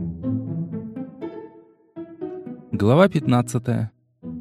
Глава 15.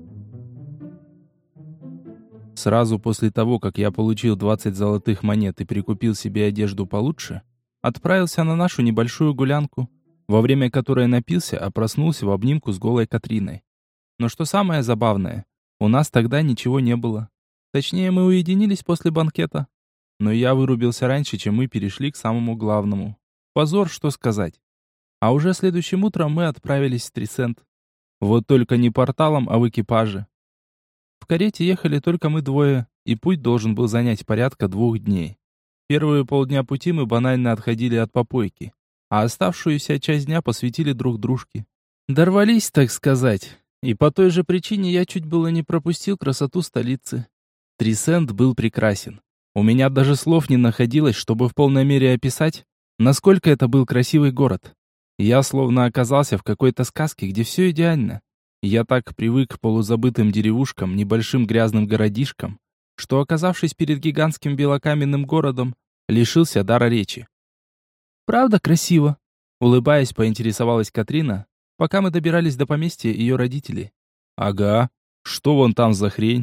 Сразу после того, как я получил 20 золотых монет и прикупил себе одежду получше, отправился на нашу небольшую гулянку, во время которой напился, а проснулся в обнимку с голой Катриной. Но что самое забавное, у нас тогда ничего не было. Точнее, мы уединились после банкета. Но я вырубился раньше, чем мы перешли к самому главному. Позор, что сказать. А уже следующим утром мы отправились в Трисент. Вот только не порталом, а в экипаже. В карете ехали только мы двое, и путь должен был занять порядка 2 дней. Первые полдня пути мы банально отходили от попойки, а оставшуюся часть дня посвятили друг дружке. Дорвались, так сказать. И по той же причине я чуть было не пропустил красоту столицы. Трисент был прекрасен. У меня даже слов не находилось, чтобы в полной мере описать, насколько это был красивый город. Я словно оказался в какой-то сказке, где все идеально. Я так привык к полузабытым деревушкам, небольшим грязным городишкам, что, оказавшись перед гигантским белокаменным городом, лишился дара речи. «Правда красиво?» — улыбаясь, поинтересовалась Катрина, пока мы добирались до поместья ее родителей. «Ага, что вон там за хрень?»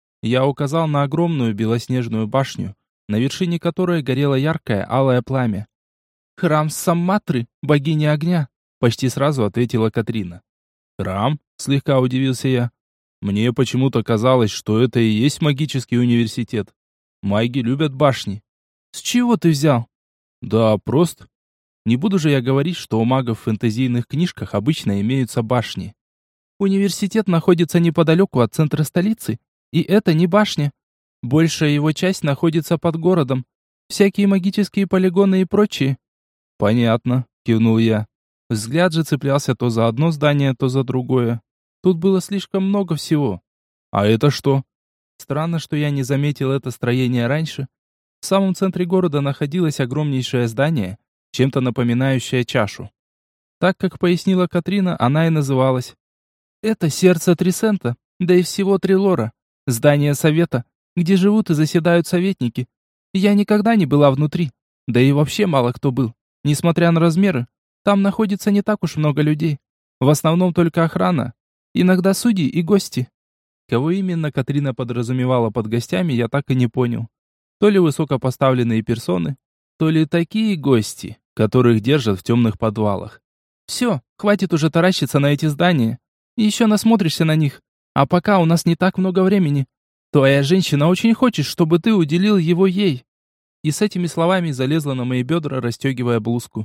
Я указал на огромную белоснежную башню, на вершине которой горело яркое алое пламя. «Храм Самматры, богини огня», — почти сразу ответила Катрина. «Храм?» — слегка удивился я. «Мне почему-то казалось, что это и есть магический университет. Маги любят башни». «С чего ты взял?» «Да, просто. Не буду же я говорить, что у магов в фэнтезийных книжках обычно имеются башни. Университет находится неподалеку от центра столицы, и это не башня. Большая его часть находится под городом. Всякие магические полигоны и прочее». «Понятно», — кивнул я. Взгляд же цеплялся то за одно здание, то за другое. Тут было слишком много всего. «А это что?» Странно, что я не заметил это строение раньше. В самом центре города находилось огромнейшее здание, чем-то напоминающее чашу. Так как пояснила Катрина, она и называлась. «Это сердце Трисента, да и всего Трилора. Здание совета, где живут и заседают советники. Я никогда не была внутри, да и вообще мало кто был. Несмотря на размеры, там находится не так уж много людей. В основном только охрана, иногда судьи и гости». Кого именно Катрина подразумевала под гостями, я так и не понял. То ли высокопоставленные персоны, то ли такие гости, которых держат в темных подвалах. «Все, хватит уже таращиться на эти здания. Еще насмотришься на них. А пока у нас не так много времени. Твоя женщина очень хочет, чтобы ты уделил его ей». И с этими словами залезла на мои бедра, расстегивая блузку.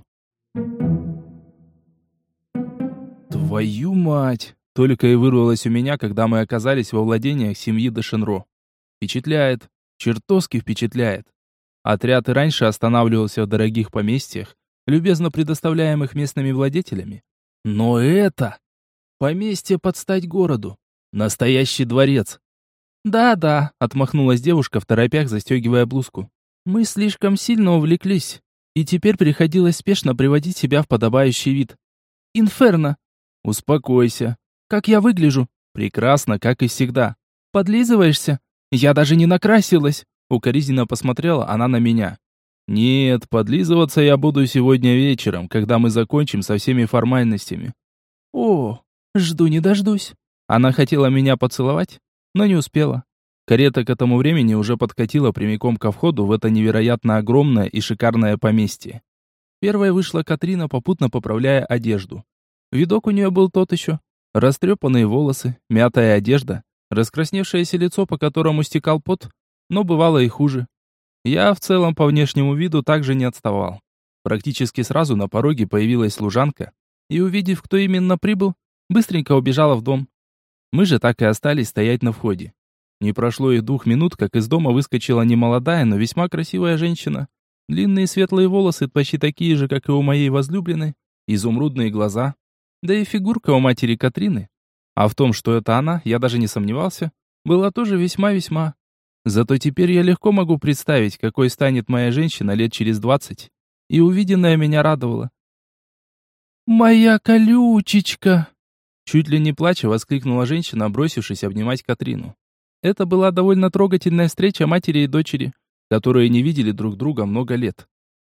«Твою мать!» Только и вырвалось у меня, когда мы оказались во владениях семьи де Шенро. Впечатляет. Чертовски впечатляет. Отряд и раньше останавливался в дорогих поместьях, любезно предоставляемых местными владетелями. Но это... поместье под стать городу. Настоящий дворец. «Да-да», — отмахнулась девушка, второпях застегивая блузку. «Мы слишком сильно увлеклись, и теперь приходилось спешно приводить себя в подобающий вид. Инферно!» «Успокойся. Как я выгляжу?» «Прекрасно, как и всегда». «Подлизываешься? Я даже не накрасилась!» Укоризненно посмотрела она на меня. «Нет, подлизываться я буду сегодня вечером, когда мы закончим со всеми формальностями». «О, жду не дождусь». Она хотела меня поцеловать, но не успела. Карета к этому времени уже подкатила прямиком ко входу в это невероятно огромное и шикарное поместье. Первой вышла Катрина, попутно поправляя одежду. Видок у нее был тот еще. Растрепанные волосы, мятая одежда, раскрасневшееся лицо, по которому стекал пот, но бывало и хуже. Я в целом по внешнему виду также не отставал. Практически сразу на пороге появилась служанка, и, увидев, кто именно прибыл, быстренько убежала в дом. Мы же так и остались стоять на входе. Не прошло и 2 минут, как из дома выскочила немолодая, но весьма красивая женщина. Длинные светлые волосы, почти такие же, как и у моей возлюбленной, изумрудные глаза, да и фигурка у матери Катрины. А в том, что это она, я даже не сомневался, была тоже весьма-весьма. Зато теперь я легко могу представить, какой станет моя женщина лет через 20. И увиденное меня радовало. «Моя колючечка!» Чуть ли не плача воскликнула женщина, бросившись обнимать Катрину. Это была довольно трогательная встреча матери и дочери, которые не видели друг друга много лет.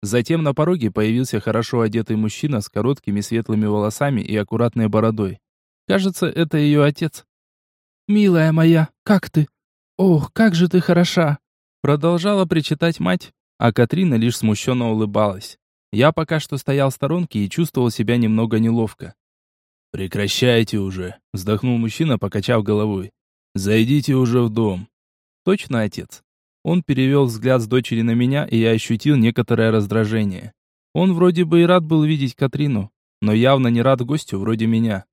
Затем на пороге появился хорошо одетый мужчина с короткими светлыми волосами и аккуратной бородой. Кажется, это ее отец. «Милая моя, как ты? Ох, как же ты хороша!» Продолжала причитать мать, а Катрина лишь смущенно улыбалась. Я пока что стоял в сторонке и чувствовал себя немного неловко. «Прекращайте уже», — вздохнул мужчина, покачав головой. «Зайдите уже в дом». «Точно, отец?» Он перевел взгляд с дочери на меня, и я ощутил некоторое раздражение. Он вроде бы и рад был видеть Катрину, но явно не рад гостю вроде меня.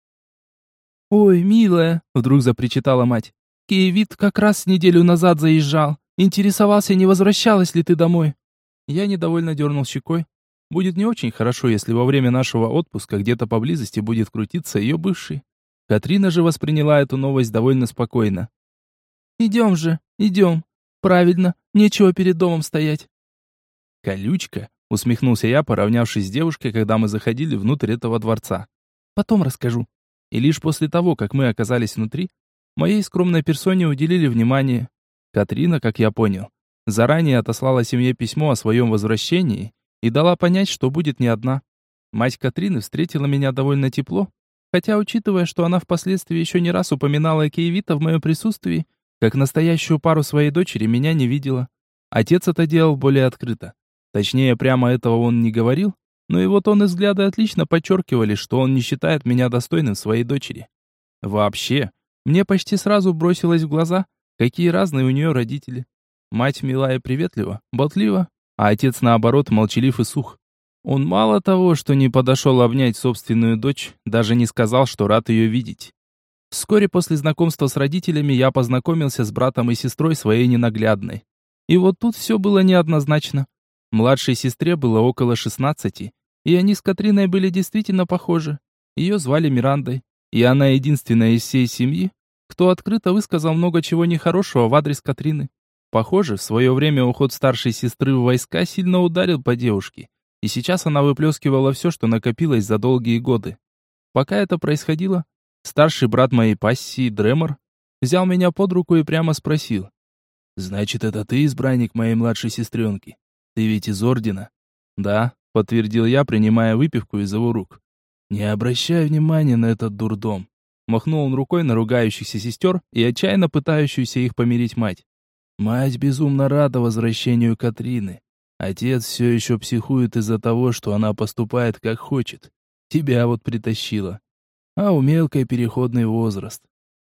«Ой, милая!» — вдруг запричитала мать. «Киевит как раз неделю назад заезжал. Интересовался, не возвращалась ли ты домой?» Я недовольно дернул щекой. Будет не очень хорошо, если во время нашего отпуска где-то поблизости будет крутиться ее бывший. Катрина же восприняла эту новость довольно спокойно. «Идем же, идем. Правильно, нечего перед домом стоять». «Колючка?» — усмехнулся я, поравнявшись с девушкой, когда мы заходили внутрь этого дворца. «Потом расскажу». И лишь после того, как мы оказались внутри, моей скромной персоне уделили внимание. Катрина, как я понял, заранее отослала семье письмо о своем возвращении и дала понять, что будет не одна. Мать Катрины встретила меня довольно тепло, хотя, учитывая, что она впоследствии еще не раз упоминала Киевита в моем присутствии, как настоящую пару своей дочери, меня не видела. Отец это делал более открыто. Точнее, прямо этого он не говорил, но его тон и взгляды отлично подчеркивали, что он не считает меня достойным своей дочери. Вообще, мне почти сразу бросилось в глаза, какие разные у нее родители. Мать мила и приветлива, болтлива, а отец, наоборот, молчалив и сух. Он мало того, что не подошел обнять собственную дочь, даже не сказал, что рад ее видеть. Вскоре после знакомства с родителями я познакомился с братом и сестрой своей ненаглядной. И вот тут все было неоднозначно. Младшей сестре было около 16, и они с Катриной были действительно похожи. Ее звали Мирандой, и она единственная из всей семьи, кто открыто высказал много чего нехорошего в адрес Катрины. Похоже, в свое время уход старшей сестры в войска сильно ударил по девушке, и сейчас она выплескивала все, что накопилось за долгие годы. Пока это происходило, старший брат моей пассии, Дремор, взял меня под руку и прямо спросил. «Значит, это ты избранник моей младшей сестренки? Ты ведь из ордена?» «Да», — подтвердил я, принимая выпивку из его рук. «Не обращай внимания на этот дурдом», — махнул он рукой на ругающихся сестер и отчаянно пытающуюся их помирить мать. «Мать безумно рада возвращению Катрины. Отец все еще психует из-за того, что она поступает как хочет. Тебя вот притащила. А у мелкой переходный возраст.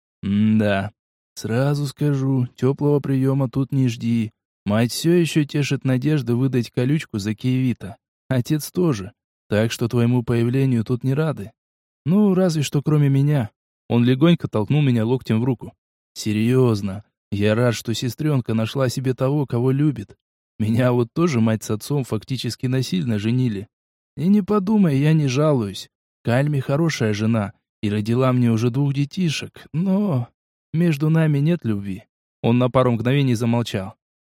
Да. Сразу скажу, теплого приема тут не жди. Мать все еще тешит надежды выдать колючку за Киевита. Отец тоже. Так что твоему появлению тут не рады. Ну, разве что кроме меня». Он легонько толкнул меня локтем в руку. «Серьезно. Я рад, что сестренка нашла себе того, кого любит. Меня вот тоже мать с отцом фактически насильно женили. И не подумай, я не жалуюсь. Кальми хорошая жена и родила мне уже 2 детишек, но между нами нет любви». Он на пару мгновений замолчал.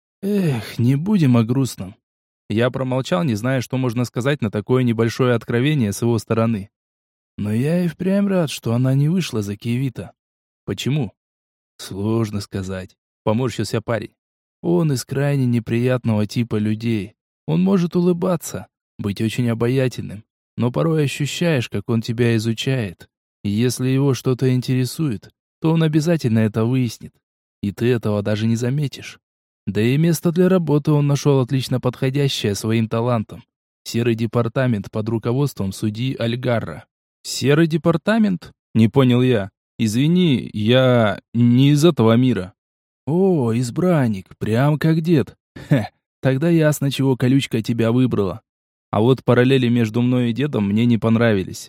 «Эх, не будем о грустном». Я промолчал, не зная, что можно сказать на такое небольшое откровение с его стороны. «Но я и впрямь рад, что она не вышла за Киевита». «Почему?» «Сложно сказать», — поморщился парень. «Он из крайне неприятного типа людей. Он может улыбаться, быть очень обаятельным, но порой ощущаешь, как он тебя изучает. И если его что-то интересует, то он обязательно это выяснит. И ты этого даже не заметишь. Да и место для работы он нашел отлично подходящее своим талантам. Серый департамент под руководством судьи Альгарра». «Серый департамент?» — не понял я. «Извини, я не из этого мира». «О, избранник, прям как дед. Хе, тогда ясно, чего колючка тебя выбрала. А вот параллели между мной и дедом мне не понравились.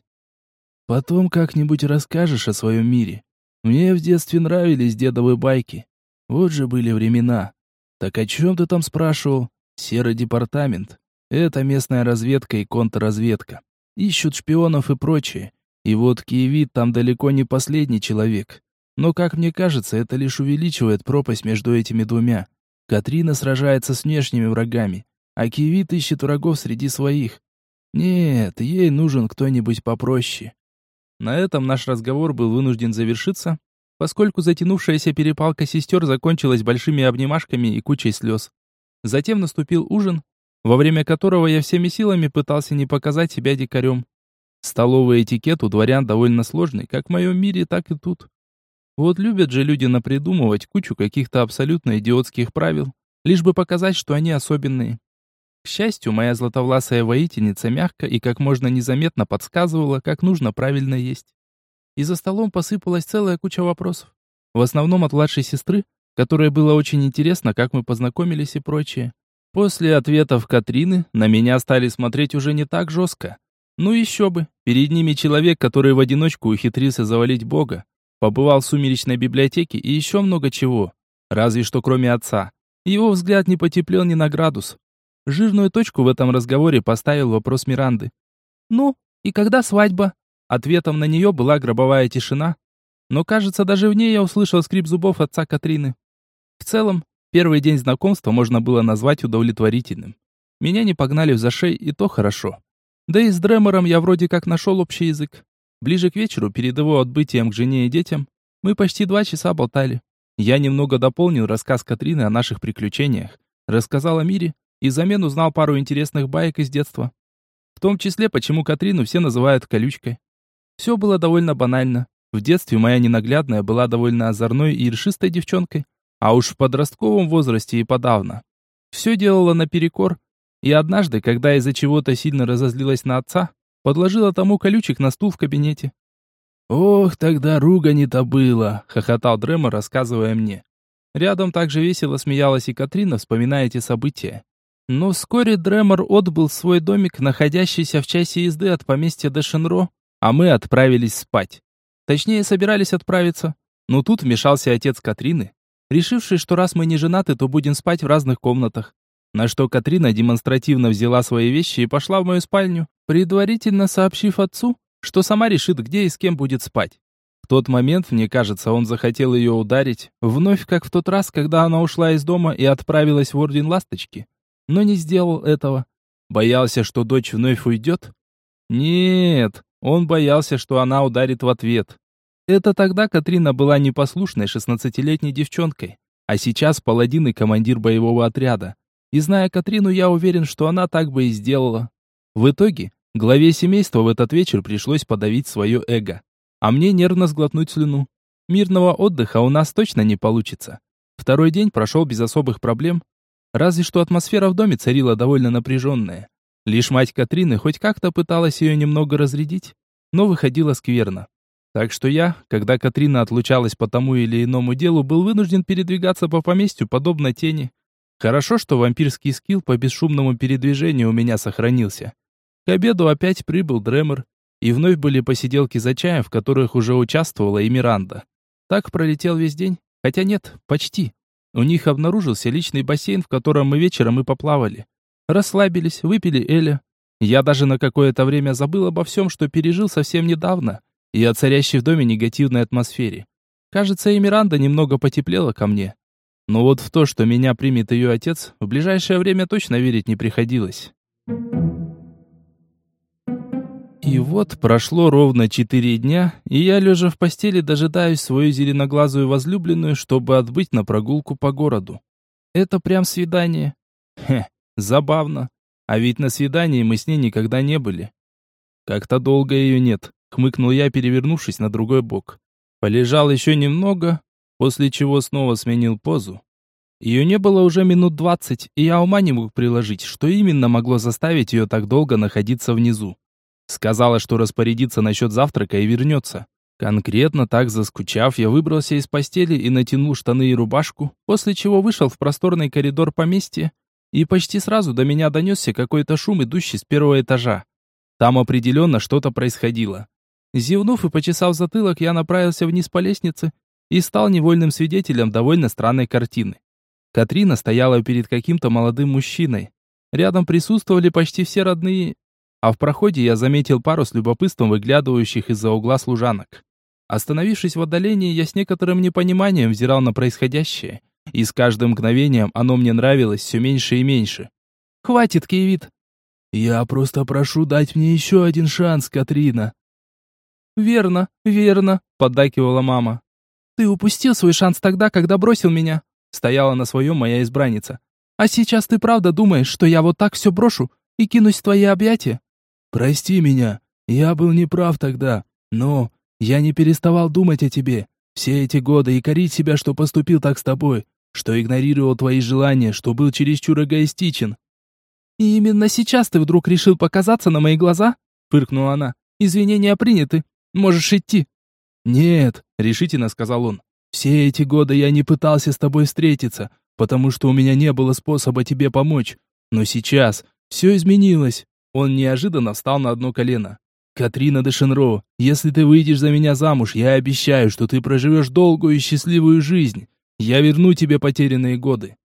Потом как-нибудь расскажешь о своем мире. Мне в детстве нравились дедовы байки. Вот же были времена. Так о чем ты там спрашивал? Серый департамент. Это местная разведка и контрразведка. Ищут шпионов и прочее. И вот Киевит там далеко не последний человек. Но, как мне кажется, это лишь увеличивает пропасть между этими двумя. Катрина сражается с внешними врагами, а Киевит ищет врагов среди своих. Нет, ей нужен кто-нибудь попроще». На этом наш разговор был вынужден завершиться, поскольку затянувшаяся перепалка сестер закончилась большими обнимашками и кучей слез. Затем наступил ужин, во время которого я всеми силами пытался не показать себя дикарем. Столовый этикет у дворян довольно сложный, как в моем мире, так и тут. Вот любят же люди напридумывать кучу каких-то абсолютно идиотских правил, лишь бы показать, что они особенные. К счастью, моя златовласая воительница мягко и как можно незаметно подсказывала, как нужно правильно есть. И за столом посыпалась целая куча вопросов. В основном от младшей сестры, которой было очень интересно, как мы познакомились и прочее. После ответов Катрины на меня стали смотреть уже не так жестко. Ну еще бы, перед ними человек, который в одиночку ухитрился завалить Бога, побывал в сумеречной библиотеке и еще много чего. Разве что кроме отца. Его взгляд не потеплел ни на градус. Жирную точку в этом разговоре поставил вопрос Миранды. «Ну, и когда свадьба?» Ответом на нее была гробовая тишина, но, кажется, даже в ней я услышал скрип зубов отца Катрины. В целом, первый день знакомства можно было назвать удовлетворительным. Меня не погнали в зашей, и то хорошо. Да и с Дремором я вроде как нашел общий язык. Ближе к вечеру, перед его отбытием к жене и детям, мы почти 2 часа болтали. Я немного дополнил рассказ Катрины о наших приключениях, рассказал о мире и взамен узнал пару интересных баек из детства. В том числе, почему Катрину все называют колючкой. Все было довольно банально. В детстве моя ненаглядная была довольно озорной и ершистой девчонкой, а уж в подростковом возрасте и подавно. Все делала наперекор, и однажды, когда из-за чего-то сильно разозлилась на отца, подложила тому колючек на стул в кабинете. «Ох, тогда ругани-то было!» — хохотал Дремор, рассказывая мне. Рядом также весело смеялась и Катрина, вспоминая эти события. Но вскоре Дремор отбыл в свой домик, находящийся в часе езды от поместья Дешенро, а мы отправились спать. Точнее, собирались отправиться. Но тут вмешался отец Катрины, решивший, что раз мы не женаты, то будем спать в разных комнатах. На что Катрина демонстративно взяла свои вещи и пошла в мою спальню, предварительно сообщив отцу, что сама решит, где и с кем будет спать. В тот момент, мне кажется, он захотел ее ударить, вновь как в тот раз, когда она ушла из дома и отправилась в Орден Ласточки, но не сделал этого. Боялся, что дочь вновь уйдет? Нет, он боялся, что она ударит в ответ. Это тогда Катрина была непослушной 16-летней девчонкой, а сейчас паладин и командир боевого отряда. И зная Катрину, я уверен, что она так бы и сделала. В итоге, главе семейства в этот вечер пришлось подавить свое эго, а мне нервно сглотнуть слюну. Мирного отдыха у нас точно не получится. Второй день прошел без особых проблем, разве что атмосфера в доме царила довольно напряженная. Лишь мать Катрины хоть как-то пыталась ее немного разрядить, но выходила скверно. Так что я, когда Катрина отлучалась по тому или иному делу, был вынужден передвигаться по поместью подобно тени. Хорошо, что вампирский скилл по бесшумному передвижению у меня сохранился. К обеду опять прибыл Дремор, и вновь были посиделки за чаем, в которых уже участвовала и Миранда. Так пролетел весь день, хотя нет, почти. У них обнаружился личный бассейн, в котором мы вечером и поплавали. Расслабились, выпили эля. Я даже на какое-то время забыл обо всем, что пережил совсем недавно, и о царящей в доме негативной атмосфере. Кажется, и Миранда немного потеплела ко мне. Но вот в то, что меня примет ее отец, в ближайшее время точно верить не приходилось. И вот прошло ровно 4 дня, и я, лежа в постели, дожидаюсь свою зеленоглазую возлюбленную, чтобы отбыть на прогулку по городу. Это прям свидание. Забавно. А ведь на свидании мы с ней никогда не были. Как-то долго ее нет, хмыкнул я, перевернувшись на другой бок. Полежал еще немного, после чего снова сменил позу. Ее не было уже минут 20, и я ума не мог приложить, что именно могло заставить ее так долго находиться внизу. Сказала, что распорядится насчет завтрака и вернется. Конкретно так заскучав, я выбрался из постели и натянул штаны и рубашку, после чего вышел в просторный коридор поместья, и почти сразу до меня донесся какой-то шум, идущий с первого этажа. Там определенно что-то происходило. Зевнув и почесав затылок, я направился вниз по лестнице и стал невольным свидетелем довольно странной картины. Катрина стояла перед каким-то молодым мужчиной. Рядом присутствовали почти все родные, а в проходе я заметил пару с любопытством выглядывающих из-за угла служанок. Остановившись в отдалении, я с некоторым непониманием взирал на происходящее, и с каждым мгновением оно мне нравилось все меньше и меньше. «Хватит, Киевит!» «Я просто прошу дать мне еще один шанс, Катрина!» «Верно, верно», — поддакивала мама. «Ты упустил свой шанс тогда, когда бросил меня», — стояла на своем моя избранница. А сейчас ты правда думаешь, что я вот так все брошу и кинусь в твои объятия? Прости меня, я был неправ тогда, но я не переставал думать о тебе все эти годы и корить себя, что поступил так с тобой, что игнорировал твои желания, что был чересчур эгоистичен. И именно сейчас ты вдруг решил показаться на мои глаза? Фыркнула она. Извинения приняты. Можешь идти. Нет, решительно сказал он. Все эти годы я не пытался с тобой встретиться, потому что у меня не было способа тебе помочь. Но сейчас все изменилось. Он неожиданно встал на одно колено. Катрина де Шенро, если ты выйдешь за меня замуж, я обещаю, что ты проживешь долгую и счастливую жизнь. Я верну тебе потерянные годы.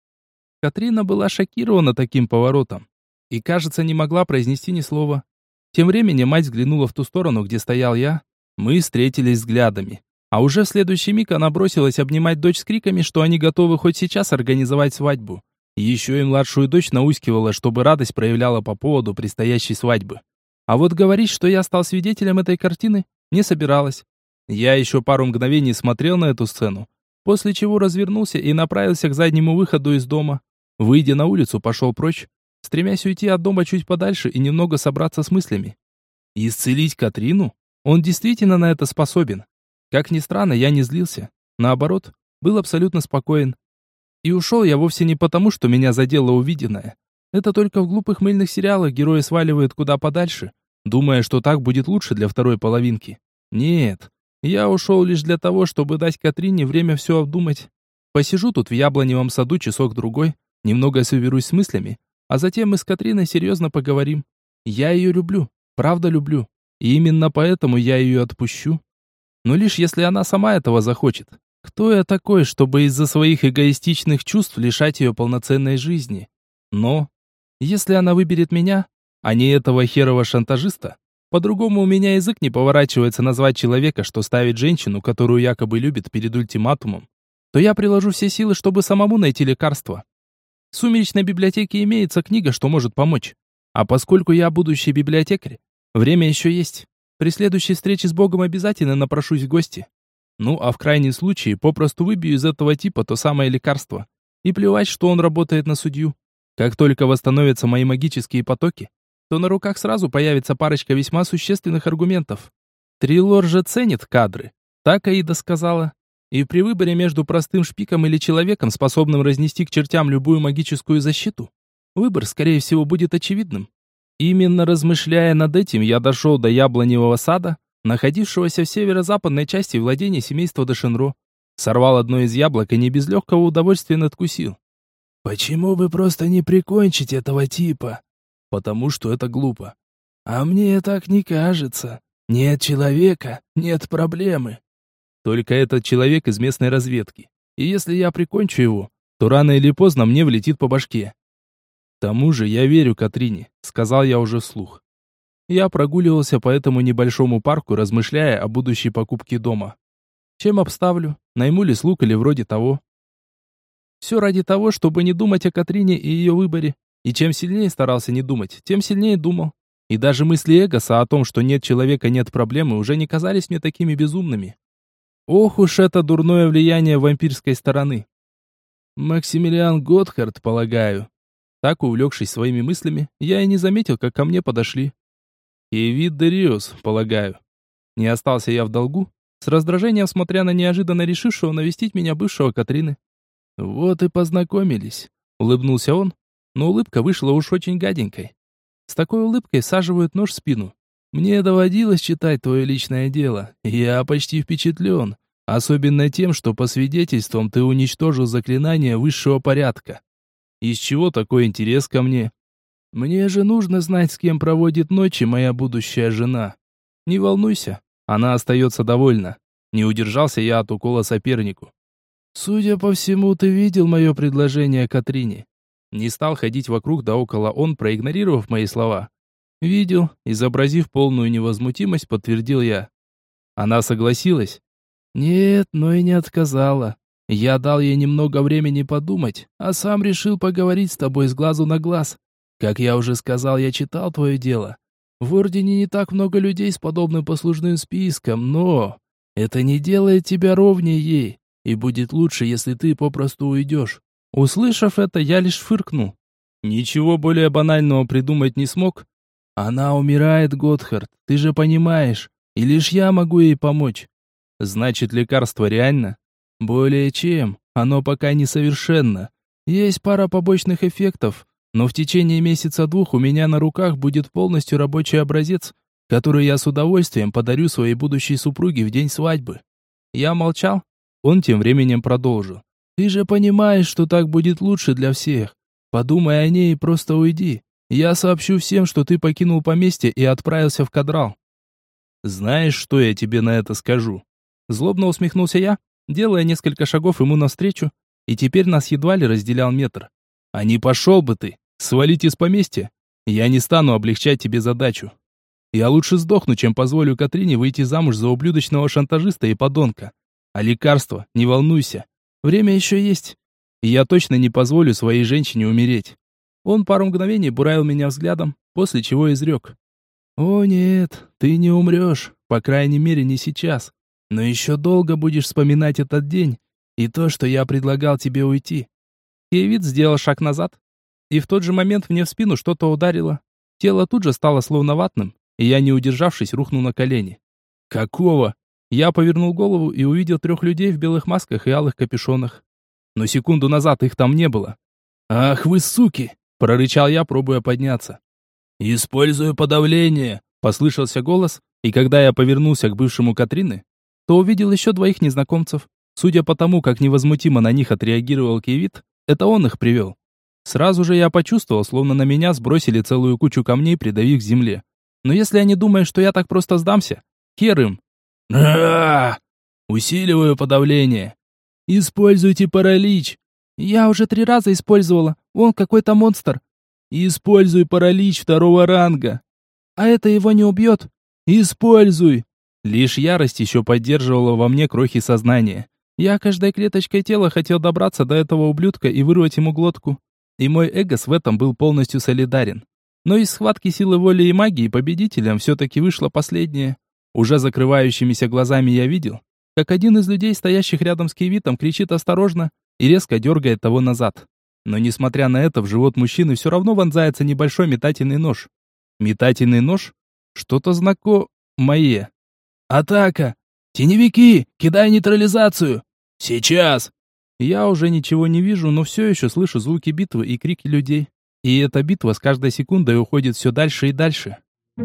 Катрина была шокирована таким поворотом и, кажется, не могла произнести ни слова. Тем временем мать взглянула в ту сторону, где стоял я. Мы встретились взглядами. А уже в следующий миг она бросилась обнимать дочь с криками, что они готовы хоть сейчас организовать свадьбу. Еще и младшую дочь наускивала, чтобы радость проявляла по поводу предстоящей свадьбы. А вот говорить, что я стал свидетелем этой картины, не собиралась. Я еще пару мгновений смотрел на эту сцену, после чего развернулся и направился к заднему выходу из дома. Выйдя на улицу, пошел прочь, стремясь уйти от дома чуть подальше и немного собраться с мыслями. Исцелить Катрину? Он действительно на это способен. Как ни странно, я не злился. Наоборот, был абсолютно спокоен. И ушел я вовсе не потому, что меня задело увиденное. Это только в глупых мыльных сериалах герои сваливают куда подальше, думая, что так будет лучше для второй половинки. Нет, я ушел лишь для того, чтобы дать Катрине время все обдумать. Посижу тут в яблоневом саду часок-другой, немного соберусь с мыслями, а затем мы с Катриной серьезно поговорим. Я ее люблю, правда люблю, и именно поэтому я ее отпущу. Но лишь если она сама этого захочет. Кто я такой, чтобы из-за своих эгоистичных чувств лишать ее полноценной жизни? Но, если она выберет меня, а не этого херова шантажиста, по-другому у меня язык не поворачивается назвать человека, что ставит женщину, которую якобы любит, перед ультиматумом, то я приложу все силы, чтобы самому найти лекарство. В сумеречной библиотеке имеется книга, что может помочь. А поскольку я будущий библиотекарь, время еще есть. При следующей встрече с Богом обязательно напрошусь в гости. Ну, а в крайнем случае попросту выбью из этого типа то самое лекарство. И плевать, что он работает на судью. Как только восстановятся мои магические потоки, то на руках сразу появится парочка весьма существенных аргументов. Трилор же ценит кадры. Так Аида сказала. И при выборе между простым шпиком или человеком, способным разнести к чертям любую магическую защиту, выбор, скорее всего, будет очевидным. Именно размышляя над этим, я дошел до яблоневого сада, находившегося в северо-западной части владения семейства де Шенро. Сорвал одно из яблок и не без легкого удовольствия надкусил. Почему бы просто не прикончить этого типа? Потому что это глупо. А мне так не кажется. Нет человека, нет проблемы. Только этот человек из местной разведки. И если я прикончу его, то рано или поздно мне влетит по башке. К тому же я верю Катрине, сказал я уже вслух. Я прогуливался по этому небольшому парку, размышляя о будущей покупке дома. Чем обставлю? Найму ли слуг или вроде того? Все ради того, чтобы не думать о Катрине и ее выборе. И чем сильнее старался не думать, тем сильнее думал. И даже мысли Эгоса о том, что нет человека, нет проблемы, уже не казались мне такими безумными. Ох уж это дурное влияние вампирской стороны. Максимилиан Готхард, полагаю. Так, увлекшись своими мыслями, я и не заметил, как ко мне подошли. И вид Дериос, полагаю. Не остался я в долгу, с раздражением смотря на неожиданно решившего навестить меня бывшего Катрины. Вот и познакомились, улыбнулся он, но улыбка вышла уж очень гаденькой. С такой улыбкой всаживают нож в спину. Мне доводилось читать твое личное дело, и я почти впечатлен, особенно тем, что по свидетельствам ты уничтожил заклинание высшего порядка. Из чего такой интерес ко мне? Мне же нужно знать, с кем проводит ночи моя будущая жена. Не волнуйся, она остается довольна. Не удержался я от укола сопернику. Судя по всему, ты видел мое предложение Катрине. Не стал ходить вокруг да около он, проигнорировав мои слова. Видел, изобразив полную невозмутимость, подтвердил я. Она согласилась? Нет, но и не отказала. Я дал ей немного времени подумать, а сам решил поговорить с тобой с глазу на глаз. Как я уже сказал, я читал твое дело. В Ордене не так много людей с подобным послужным списком, но это не делает тебя ровнее ей, и будет лучше, если ты попросту уйдешь. Услышав это, я лишь фыркнул. Ничего более банального придумать не смог. Она умирает, Готхард, ты же понимаешь, и лишь я могу ей помочь. Значит, лекарство реально? Более чем, оно пока несовершенно. Есть пара побочных эффектов, но в течение месяца-двух у меня на руках будет полностью рабочий образец, который я с удовольствием подарю своей будущей супруге в день свадьбы. Я молчал. Он тем временем продолжил. Ты же понимаешь, что так будет лучше для всех. Подумай о ней и просто уйди. Я сообщу всем, что ты покинул поместье и отправился в Кадрал. Знаешь, что я тебе на это скажу? Злобно усмехнулся я, делая несколько шагов ему навстречу, и теперь нас едва ли разделял метр. А не пошел бы ты, свалить из поместья. Я не стану облегчать тебе задачу. Я лучше сдохну, чем позволю Катрине выйти замуж за ублюдочного шантажиста и подонка. А лекарство, не волнуйся. Время еще есть. И я точно не позволю своей женщине умереть. Он пару мгновений буравил меня взглядом, после чего изрек. О нет, ты не умрешь, по крайней мере не сейчас. Но еще долго будешь вспоминать этот день и то, что я предлагал тебе уйти. Кевит сделал шаг назад, и в тот же момент мне в спину что-то ударило. Тело тут же стало словно ватным, и я, не удержавшись, рухнул на колени. Какого? Я повернул голову и увидел 3 людей в белых масках и алых капюшонах. Но секунду назад их там не было. «Ах вы суки!» – прорычал я, пробуя подняться. «Использую подавление!» – послышался голос, и когда я повернулся к бывшему Катрины, то увидел еще 2 незнакомцев. Судя по тому, как невозмутимо на них отреагировал Кевит, это он их привел. Сразу же я почувствовал, словно на меня сбросили целую кучу камней, придавив к земле. Но если они думают, что я так просто сдамся, хер им. Усиливаю подавление. Используйте паралич. Я уже 3 раза использовала. Вон какой-то монстр. Используй паралич 2-го ранга. А это его не убьет. Используй. Лишь ярость еще поддерживала во мне крохи сознания. Я каждой клеточкой тела хотел добраться до этого ублюдка и вырвать ему глотку. И мой эгос в этом был полностью солидарен. Но из схватки силы воли и магии победителем все-таки вышло последнее. Уже закрывающимися глазами я видел, как один из людей, стоящих рядом с Кевитом, кричит осторожно и резко дергает того назад. Но несмотря на это, в живот мужчины все равно вонзается небольшой метательный нож. Метательный нож? Что-то знакомое. «Атака! Теневики! Кидай нейтрализацию! Сейчас!» Я уже ничего не вижу, но все еще слышу звуки битвы и крики людей. И эта битва с каждой секундой уходит все дальше и дальше.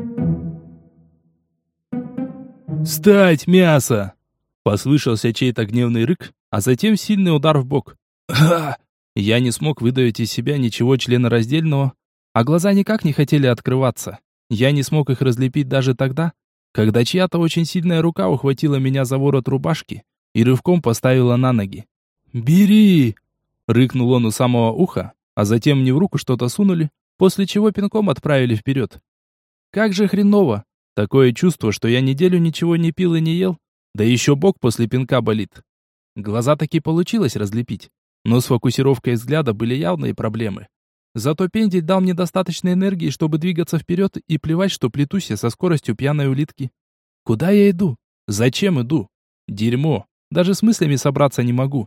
«Встать, мясо!» Послышался чей-то гневный рык, а затем сильный удар в бок. «Ха!» Я не смог выдавить из себя ничего членораздельного, а глаза никак не хотели открываться. Я не смог их разлепить даже тогда, когда чья-то очень сильная рука ухватила меня за ворот рубашки и рывком поставила на ноги. «Бери!» — рыкнул он у самого уха, а затем мне в руку что-то сунули, после чего пинком отправили вперед. Как же хреново! Такое чувство, что я неделю ничего не пил и не ел, да еще бок после пинка болит. Глаза таки получилось разлепить, но с фокусировкой взгляда были явные проблемы. Зато пендель дал мне достаточно энергии, чтобы двигаться вперед, и плевать, что плетусь я со скоростью пьяной улитки. Куда я иду? Зачем иду? Дерьмо. Даже с мыслями собраться не могу.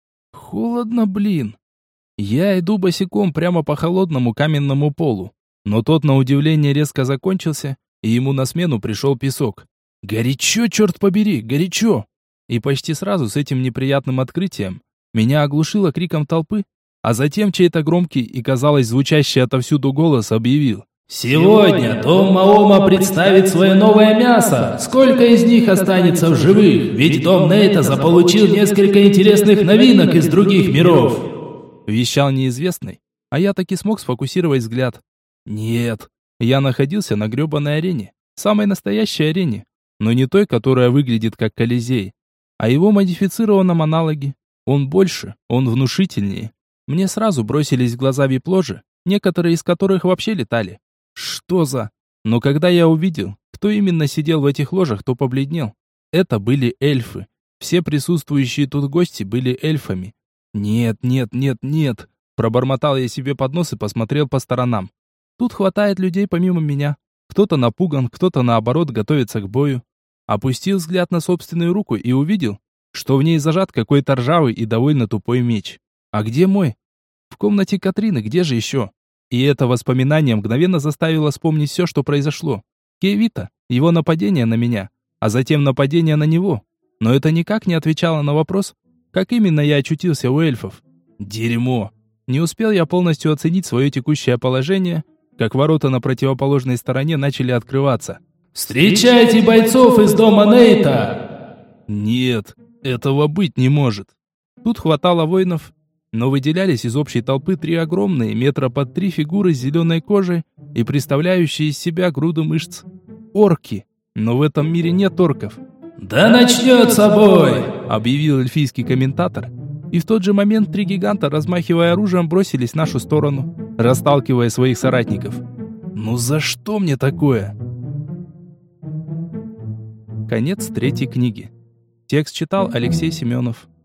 Холодно, блин. Я иду босиком прямо по холодному каменному полу. Но тот, на удивление, резко закончился, и ему на смену пришел песок. Горячо, черт побери, горячо! И почти сразу с этим неприятным открытием меня оглушило криком толпы, а затем чей-то громкий и, казалось, звучащий отовсюду голос объявил: «Сегодня дом Маома представит свое новое мясо. Сколько из них останется в живых? Ведь дом Нейта заполучил несколько интересных новинок из других миров!» Вещал неизвестный, а я таки смог сфокусировать взгляд. Нет, я находился на гребаной арене, самой настоящей арене, но не той, которая выглядит как Колизей, а его модифицированном аналоге. Он больше, он внушительнее. Мне сразу бросились в глаза вип-ложи, некоторые из которых вообще летали. Что за... Но когда я увидел, кто именно сидел в этих ложах, то побледнел. Это были эльфы. Все присутствующие тут гости были эльфами. Нет, нет, нет, нет. Пробормотал я себе под нос и посмотрел по сторонам. Тут хватает людей помимо меня. Кто-то напуган, кто-то наоборот готовится к бою. Опустил взгляд на собственную руку и увидел, что в ней зажат какой-то ржавый и довольно тупой меч. А где мой? В комнате Катрины, где же еще? И это воспоминание мгновенно заставило вспомнить все, что произошло. Кевита, его нападение на меня, а затем нападение на него. Но это никак не отвечало на вопрос, как именно я очутился у эльфов. Дерьмо! Не успел я полностью оценить свое текущее положение, как ворота на противоположной стороне начали открываться. «Встречайте бойцов из дома Нейта!» Нет, этого быть не может. Тут хватало воинов, но выделялись из общей толпы 3 огромные, метра под 3 фигуры с зеленой кожей и представляющие из себя груду мышц. Орки. Но в этом мире нет орков. «Да начнется бой!» — объявил эльфийский комментатор. И в тот же момент 3 гиганта, размахивая оружием, бросились в нашу сторону, расталкивая своих соратников. Ну за что мне такое? Конец 3 книги. Текст читал Алексей Семенов.